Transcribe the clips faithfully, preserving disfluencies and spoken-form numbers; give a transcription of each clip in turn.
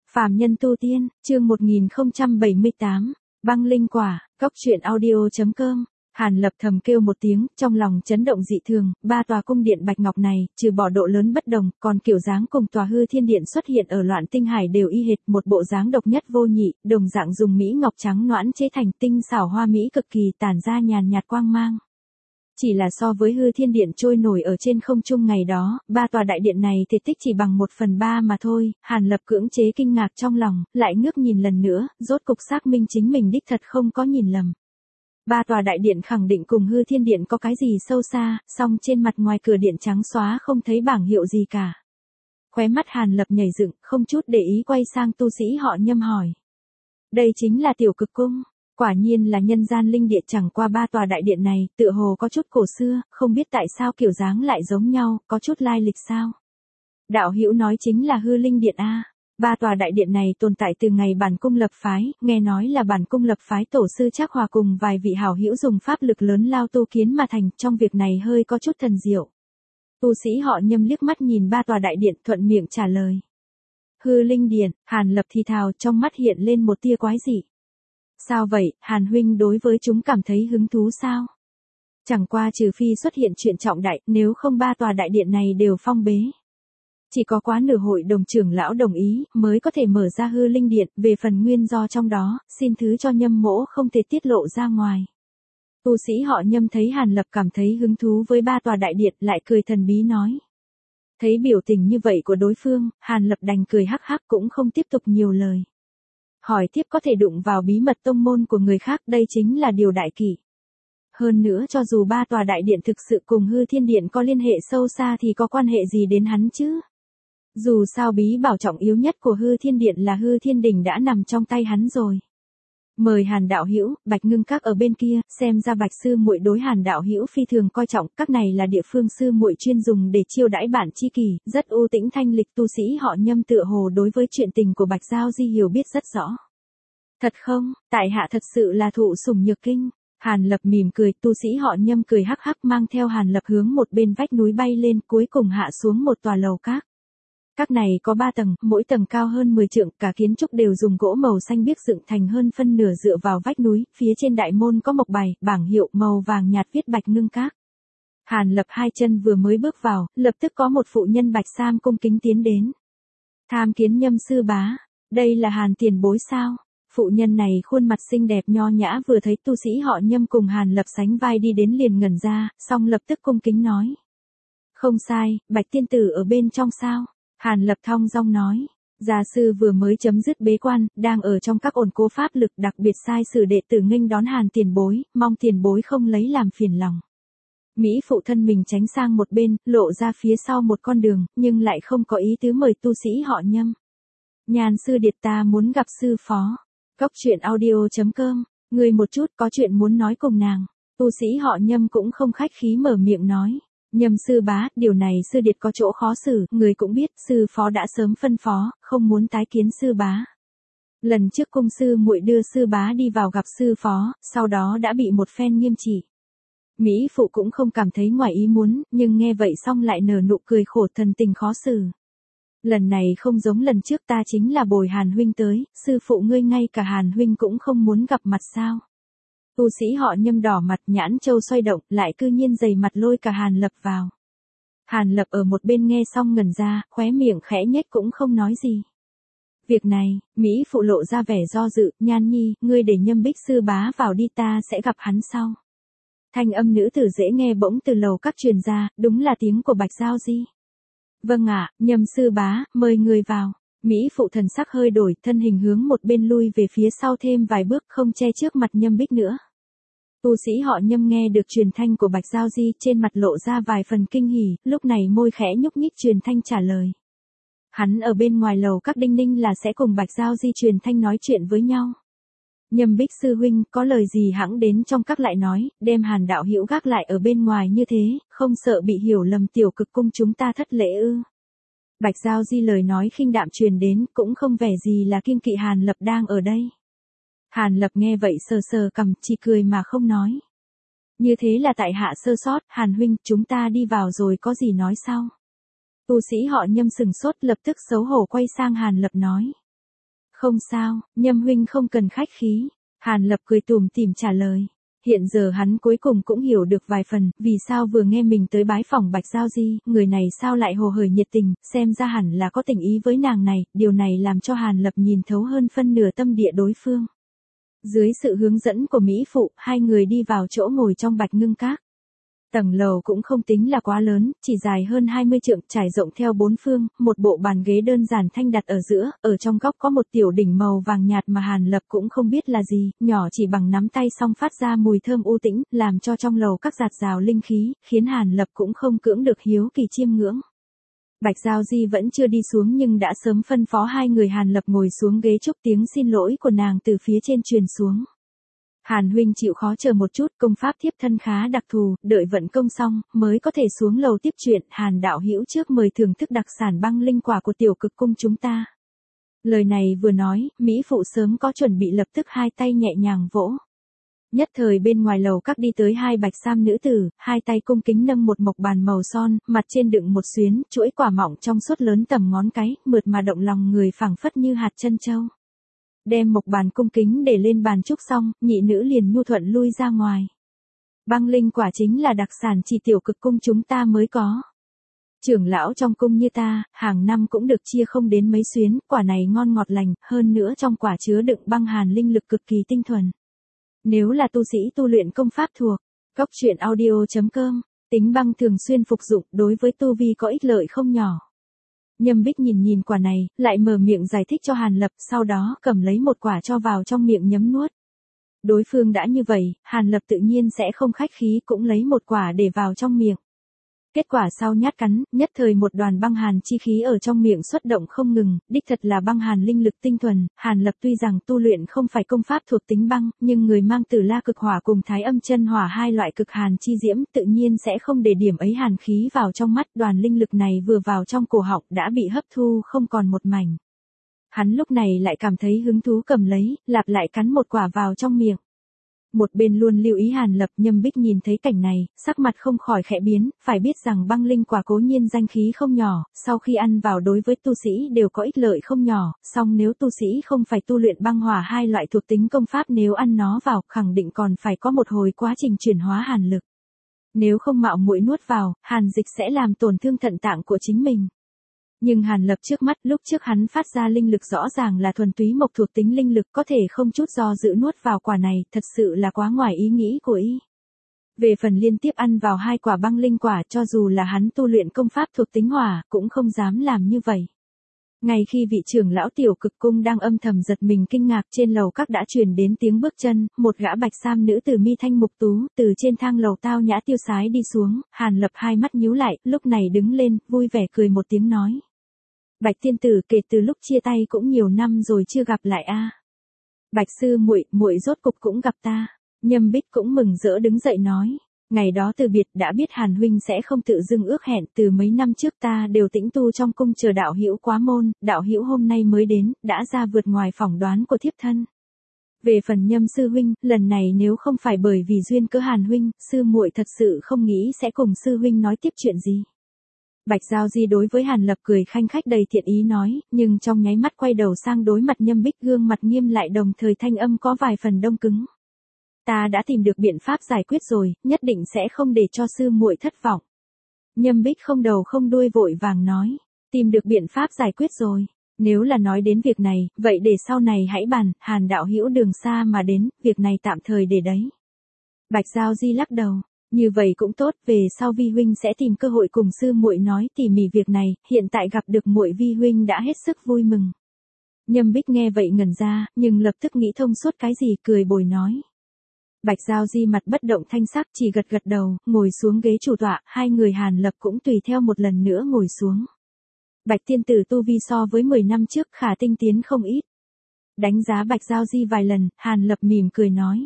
Phàm nhân tu tiên, chương một nghìn không trăm bảy mươi tám, băng linh quả, góc truyện audio chấm com. Hàn Lập thầm kêu một tiếng, trong lòng chấn động dị thường, ba tòa cung điện bạch ngọc này, trừ bỏ độ lớn bất đồng, còn kiểu dáng cùng tòa hư thiên điện xuất hiện ở loạn tinh hải đều y hệt, một bộ dáng độc nhất vô nhị, đồng dạng dùng mỹ ngọc trắng nõn chế thành tinh xảo hoa mỹ cực kỳ tản ra nhàn nhạt quang mang. Chỉ là so với hư thiên điện trôi nổi ở trên không trung ngày đó, ba tòa đại điện này thể tích chỉ bằng một phần ba mà thôi, Hàn Lập cưỡng chế kinh ngạc trong lòng, lại ngước nhìn lần nữa, rốt cục xác minh chính mình đích thật không có nhìn lầm. Ba tòa đại điện khẳng định cùng hư thiên điện có cái gì sâu xa, song trên mặt ngoài cửa điện trắng xóa không thấy bảng hiệu gì cả. Khóe mắt Hàn Lập nhảy dựng, không chút để ý quay sang tu sĩ họ Nhâm hỏi. Đây chính là tiểu cực cung. Quả nhiên là nhân gian linh địa, chẳng qua ba tòa đại điện này, tựa hồ có chút cổ xưa, không biết tại sao kiểu dáng lại giống nhau, có chút lai lịch sao. Đạo hữu nói chính là hư linh điện a. Ba tòa đại điện này tồn tại từ ngày bản cung lập phái, nghe nói là bản cung lập phái tổ sư Trác Hòa cùng vài vị hảo hữu dùng pháp lực lớn lao tu kiến mà thành, trong việc này hơi có chút thần diệu. Tu sĩ họ Nhâm liếc mắt nhìn ba tòa đại điện, thuận miệng trả lời. Hư linh điện, Hàn Lập thì thào, trong mắt hiện lên một tia quái dị. Sao vậy, Hàn huynh đối với chúng cảm thấy hứng thú sao? Chẳng qua trừ phi xuất hiện chuyện trọng đại, nếu không ba tòa đại điện này đều phong bế. Chỉ có quá nửa hội đồng trưởng lão đồng ý, mới có thể mở ra hư linh điện, về phần nguyên do trong đó, xin thứ cho Nhâm mỗ không thể tiết lộ ra ngoài. Tu sĩ họ Nhâm thấy Hàn Lập cảm thấy hứng thú với ba tòa đại điện, lại cười thần bí nói. Thấy biểu tình như vậy của đối phương, Hàn Lập đành cười hắc hắc cũng không tiếp tục nhiều lời. Hỏi tiếp có thể đụng vào bí mật tông môn của người khác, đây chính là điều đại kỷ. Hơn nữa cho dù ba tòa đại điện thực sự cùng hư thiên điện có liên hệ sâu xa thì có quan hệ gì đến hắn chứ? Dù sao bí bảo trọng yếu nhất của hư thiên điện là hư thiên đỉnh đã nằm trong tay hắn rồi. Mời Hàn đạo hữu, Bạch Ngưng Các ở bên kia, xem ra Bạch sư muội đối Hàn đạo hữu phi thường coi trọng, các này là địa phương sư muội chuyên dùng để chiêu đãi bản chi kỳ, rất ưu tĩnh thanh lịch. Tu sĩ họ Nhâm tựa hồ đối với chuyện tình của Bạch Giao Di hiểu biết rất rõ. Thật không, tại hạ thật sự là thụ sủng nhược kinh. Hàn Lập mỉm cười, tu sĩ họ Nhâm cười hắc hắc mang theo Hàn Lập hướng một bên vách núi bay lên, cuối cùng hạ xuống một tòa lầu các. Các này có ba tầng, mỗi tầng cao hơn mười trượng, cả kiến trúc đều dùng gỗ màu xanh biếc dựng thành, hơn phân nửa dựa vào vách núi, phía trên đại môn có mộc bài, bảng hiệu màu vàng nhạt viết Bạch Ngưng Các. Hàn Lập hai chân vừa mới bước vào, lập tức có một phụ nhân bạch sam cung kính tiến đến. Tham kiến Nhâm sư bá, đây là Hàn tiền bối sao? Phụ nhân này khuôn mặt xinh đẹp nho nhã, vừa thấy tu sĩ họ Nhâm cùng Hàn Lập sánh vai đi đến liền ngẩn ra, xong lập tức cung kính nói. Không sai, Bạch tiên tử ở bên trong sao? Hàn Lập thong dong nói, gia sư vừa mới chấm dứt bế quan, đang ở trong các ổn cố pháp lực, đặc biệt sai sử đệ tử nghênh đón Hàn tiền bối, mong tiền bối không lấy làm phiền lòng. Mỹ phụ thân mình tránh sang một bên, lộ ra phía sau một con đường, nhưng lại không có ý tứ mời tu sĩ họ Nhâm. Nhàn sư điệt ta muốn gặp sư phó. Góc truyện audio chấm com, người một chút có chuyện muốn nói cùng nàng. Tu sĩ họ Nhâm cũng không khách khí mở miệng nói. Nhâm sư bá, điều này sư điệt có chỗ khó xử, người cũng biết, sư phó đã sớm phân phó, không muốn tái kiến sư bá. Lần trước cung sư muội đưa sư bá đi vào gặp sư phó, sau đó đã bị một phen nghiêm trị. Mỹ phụ cũng không cảm thấy ngoài ý muốn, nhưng nghe vậy xong lại nở nụ cười khổ, thần tình khó xử. Lần này không giống lần trước, ta chính là bồi Hàn huynh tới, sư phụ ngươi ngay cả Hàn huynh cũng không muốn gặp mặt sao? Tu sĩ họ Nhâm đỏ mặt, nhãn châu xoay động, lại cư nhiên dày mặt lôi cả Hàn Lập vào. Hàn Lập ở một bên nghe xong ngẩn ra, khóe miệng khẽ nhếch cũng không nói gì. Việc này, Mỹ phụ lộ ra vẻ do dự, Nhan nhi, ngươi để Nhâm Bích sư bá vào đi, ta sẽ gặp hắn sau. Thanh âm nữ tử dễ nghe bỗng từ lầu các truyền ra, đúng là tiếng của Bạch Giao Di. Vâng ạ, Nhâm sư bá, mời người vào. Mỹ phụ thần sắc hơi đổi, thân hình hướng một bên lui về phía sau thêm vài bước, không che trước mặt Nhâm Bích nữa. Tu sĩ họ Nhâm nghe được truyền thanh của Bạch Giao Di, trên mặt lộ ra vài phần kinh hỉ, lúc này môi khẽ nhúc nhích truyền thanh trả lời. Hắn ở bên ngoài lầu các đinh ninh là sẽ cùng Bạch Giao Di truyền thanh nói chuyện với nhau. Nhâm Bích sư huynh, có lời gì hãng đến trong các lại nói, đem Hàn đạo hữu gác lại ở bên ngoài như thế, không sợ bị hiểu lầm tiểu cực cung chúng ta thất lễ ư? Bạch Giao Di lời nói khinh đạm truyền đến, cũng không vẻ gì là kiêng kỵ Hàn Lập đang ở đây. Hàn Lập nghe vậy sờ sờ cằm, chỉ cười mà không nói. Như thế là tại hạ sơ sót, Hàn huynh, chúng ta đi vào rồi có gì nói sau? Tu sĩ họ Nhâm sừng sốt, lập tức xấu hổ quay sang Hàn Lập nói. Không sao, Nhâm huynh không cần khách khí. Hàn Lập cười tủm tỉm trả lời. Hiện giờ hắn cuối cùng cũng hiểu được vài phần, vì sao vừa nghe mình tới bái phỏng Bạch Giao Di, người này sao lại hồ hởi nhiệt tình, xem ra hẳn là có tình ý với nàng này, điều này làm cho Hàn Lập nhìn thấu hơn phân nửa tâm địa đối phương. Dưới sự hướng dẫn của Mỹ Phụ, hai người đi vào chỗ ngồi trong Bạch Ngưng Các. Tầng lầu cũng không tính là quá lớn, chỉ dài hơn hai mươi trượng, trải rộng theo bốn phương, một bộ bàn ghế đơn giản thanh đặt ở giữa, ở trong góc có một tiểu đỉnh màu vàng nhạt mà Hàn Lập cũng không biết là gì, nhỏ chỉ bằng nắm tay song phát ra mùi thơm u tĩnh, làm cho trong lầu các giạt rào linh khí, khiến Hàn Lập cũng không cưỡng được hiếu kỳ chiêm ngưỡng. Bạch Giao Di vẫn chưa đi xuống nhưng đã sớm phân phó hai người Hàn Lập ngồi xuống ghế chúc tiếng xin lỗi của nàng từ phía trên truyền xuống. Hàn huynh chịu khó chờ một chút, công pháp thiếp thân khá đặc thù, đợi vận công xong, mới có thể xuống lầu tiếp chuyện. Hàn đạo hữu trước mời thưởng thức đặc sản băng linh quả của tiểu cực cung chúng ta. Lời này vừa nói, Mỹ Phụ sớm có chuẩn bị lập tức hai tay nhẹ nhàng vỗ. Nhất thời bên ngoài lầu các đi tới hai bạch sam nữ tử, hai tay cung kính nâng một mộc bàn màu son, mặt trên đựng một xuyến, chuỗi quả mọng trong suốt lớn tầm ngón cái, mượt mà động lòng người phảng phất như hạt chân châu. Đem mộc bàn cung kính để lên bàn trúc xong, nhị nữ liền nhu thuận lui ra ngoài. Băng linh quả chính là đặc sản chỉ tiểu cực cung chúng ta mới có. Trưởng lão trong cung như ta, hàng năm cũng được chia không đến mấy xuyến, quả này ngon ngọt lành, hơn nữa trong quả chứa đựng băng hàn linh lực cực kỳ tinh thuần. Nếu là tu sĩ tu luyện công pháp thuộc, Cốc Truyện Audio chấm com, tính băng thường xuyên phục dụng đối với tu vi có ích lợi không nhỏ. Nhâm Bích nhìn nhìn quả này, lại mở miệng giải thích cho Hàn Lập, sau đó cầm lấy một quả cho vào trong miệng nhấm nuốt. Đối phương đã như vậy, Hàn Lập tự nhiên sẽ không khách khí cũng lấy một quả để vào trong miệng. Kết quả sau nhát cắn, nhất thời một đoàn băng hàn chi khí ở trong miệng xuất động không ngừng, đích thật là băng hàn linh lực tinh thuần. Hàn Lập tuy rằng tu luyện không phải công pháp thuộc tính băng, nhưng người mang Tử La cực hỏa cùng Thái Âm chân hỏa hai loại cực hàn chi diễm, tự nhiên sẽ không để điểm ấy hàn khí vào trong mắt. Đoàn linh lực này vừa vào trong cổ họng đã bị hấp thu không còn một mảnh. Hắn lúc này lại cảm thấy hứng thú cầm lấy, lặp lại cắn một quả vào trong miệng. Một bên luôn lưu ý Hàn Lập, Nhâm Bích nhìn thấy cảnh này, sắc mặt không khỏi khẽ biến, phải biết rằng băng linh quả cố nhiên danh khí không nhỏ, sau khi ăn vào đối với tu sĩ đều có ích lợi không nhỏ, song nếu tu sĩ không phải tu luyện băng hỏa hai loại thuộc tính công pháp nếu ăn nó vào, khẳng định còn phải có một hồi quá trình chuyển hóa hàn lực. Nếu không mạo muội nuốt vào, hàn dịch sẽ làm tổn thương thận tạng của chính mình. Nhưng Hàn Lập trước mắt, lúc trước hắn phát ra linh lực rõ ràng là thuần túy mộc thuộc tính linh lực, có thể không chút do dự nuốt vào quả này, thật sự là quá ngoài ý nghĩ của y. Về phần liên tiếp ăn vào hai quả băng linh quả, cho dù là hắn tu luyện công pháp thuộc tính hỏa, cũng không dám làm như vậy. Ngay khi vị trưởng lão tiểu cực cung đang âm thầm giật mình kinh ngạc, trên lầu các đã truyền đến tiếng bước chân, một gã bạch sam nữ tử mi thanh mục tú, từ trên thang lầu tao nhã tiêu sái đi xuống. Hàn Lập hai mắt nhíu lại, lúc này đứng lên, vui vẻ cười một tiếng nói. Bạch tiên tử, kể từ lúc chia tay cũng nhiều năm rồi chưa gặp lại a. À. Bạch sư muội, muội rốt cục cũng gặp ta. Nhâm Bích cũng mừng rỡ đứng dậy nói, ngày đó từ biệt đã biết Hàn huynh sẽ không tự dưng ước hẹn, từ mấy năm trước ta đều tĩnh tu trong cung chờ đạo hữu quá môn, đạo hữu hôm nay mới đến, đã ra vượt ngoài phỏng đoán của thiếp thân. Về phần Nhâm sư huynh, lần này nếu không phải bởi vì duyên cớ Hàn huynh, sư muội thật sự không nghĩ sẽ cùng sư huynh nói tiếp chuyện gì. Bạch Giao Di đối với Hàn Lập cười khanh khách đầy thiện ý nói, nhưng trong nháy mắt quay đầu sang đối mặt Nhâm Bích, gương mặt nghiêm lại đồng thời thanh âm có vài phần đông cứng. Ta đã tìm được biện pháp giải quyết rồi, nhất định sẽ không để cho sư muội thất vọng. Nhâm Bích không đầu không đuôi vội vàng nói, tìm được biện pháp giải quyết rồi. Nếu là nói đến việc này, vậy để sau này hãy bàn, Hàn đạo hữu đường xa mà đến, việc này tạm thời để đấy. Bạch Giao Di lắc đầu. Như vậy cũng tốt, về sau vi huynh sẽ tìm cơ hội cùng sư muội nói tỉ mỉ việc này, hiện tại gặp được muội vi huynh đã hết sức vui mừng. Nhâm Bích nghe vậy ngẩn ra, nhưng lập tức nghĩ thông suốt cái gì, cười bồi nói. Bạch Giao Di mặt bất động thanh sắc, chỉ gật gật đầu, ngồi xuống ghế chủ tọa, hai người Hàn Lập cũng tùy theo một lần nữa ngồi xuống. Bạch tiên tử tu vi so với mười năm trước khả tinh tiến không ít. Đánh giá Bạch Giao Di vài lần, Hàn Lập mỉm cười nói.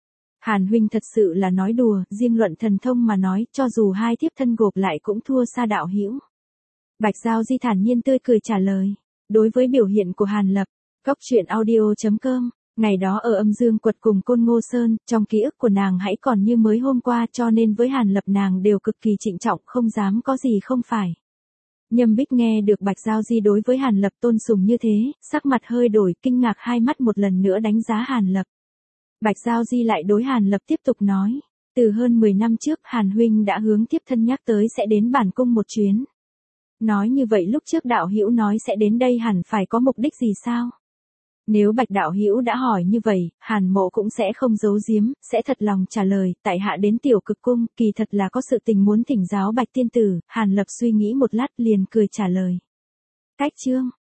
Hàn huynh thật sự là nói đùa, riêng luận thần thông mà nói, cho dù hai thiếp thân gộp lại cũng thua xa đạo hữu. Bạch Giao Di thản nhiên tươi cười trả lời. Đối với biểu hiện của Hàn Lập, Cốc Truyện Audio chấm com, ngày đó ở Âm Dương Quật cùng Côn Ngô Sơn, trong ký ức của nàng hãy còn như mới hôm qua, cho nên với Hàn Lập nàng đều cực kỳ trịnh trọng, không dám có gì không phải. Nhâm Bích nghe được Bạch Giao Di đối với Hàn Lập tôn sùng như thế, sắc mặt hơi đổi, kinh ngạc hai mắt một lần nữa đánh giá Hàn Lập. Bạch Giao Di lại đối Hàn Lập tiếp tục nói, từ hơn mười năm trước Hàn huynh đã hướng tiếp thân nhắc tới sẽ đến bản cung một chuyến. Nói như vậy lúc trước đạo hữu nói sẽ đến đây hẳn phải có mục đích gì sao? Nếu Bạch đạo hữu đã hỏi như vậy, Hàn mộ cũng sẽ không giấu giếm, sẽ thật lòng trả lời, tại hạ đến Tiểu Cực cung, kỳ thật là có sự tình muốn thỉnh giáo Bạch tiên tử. Hàn Lập suy nghĩ một lát liền cười trả lời. Cách chương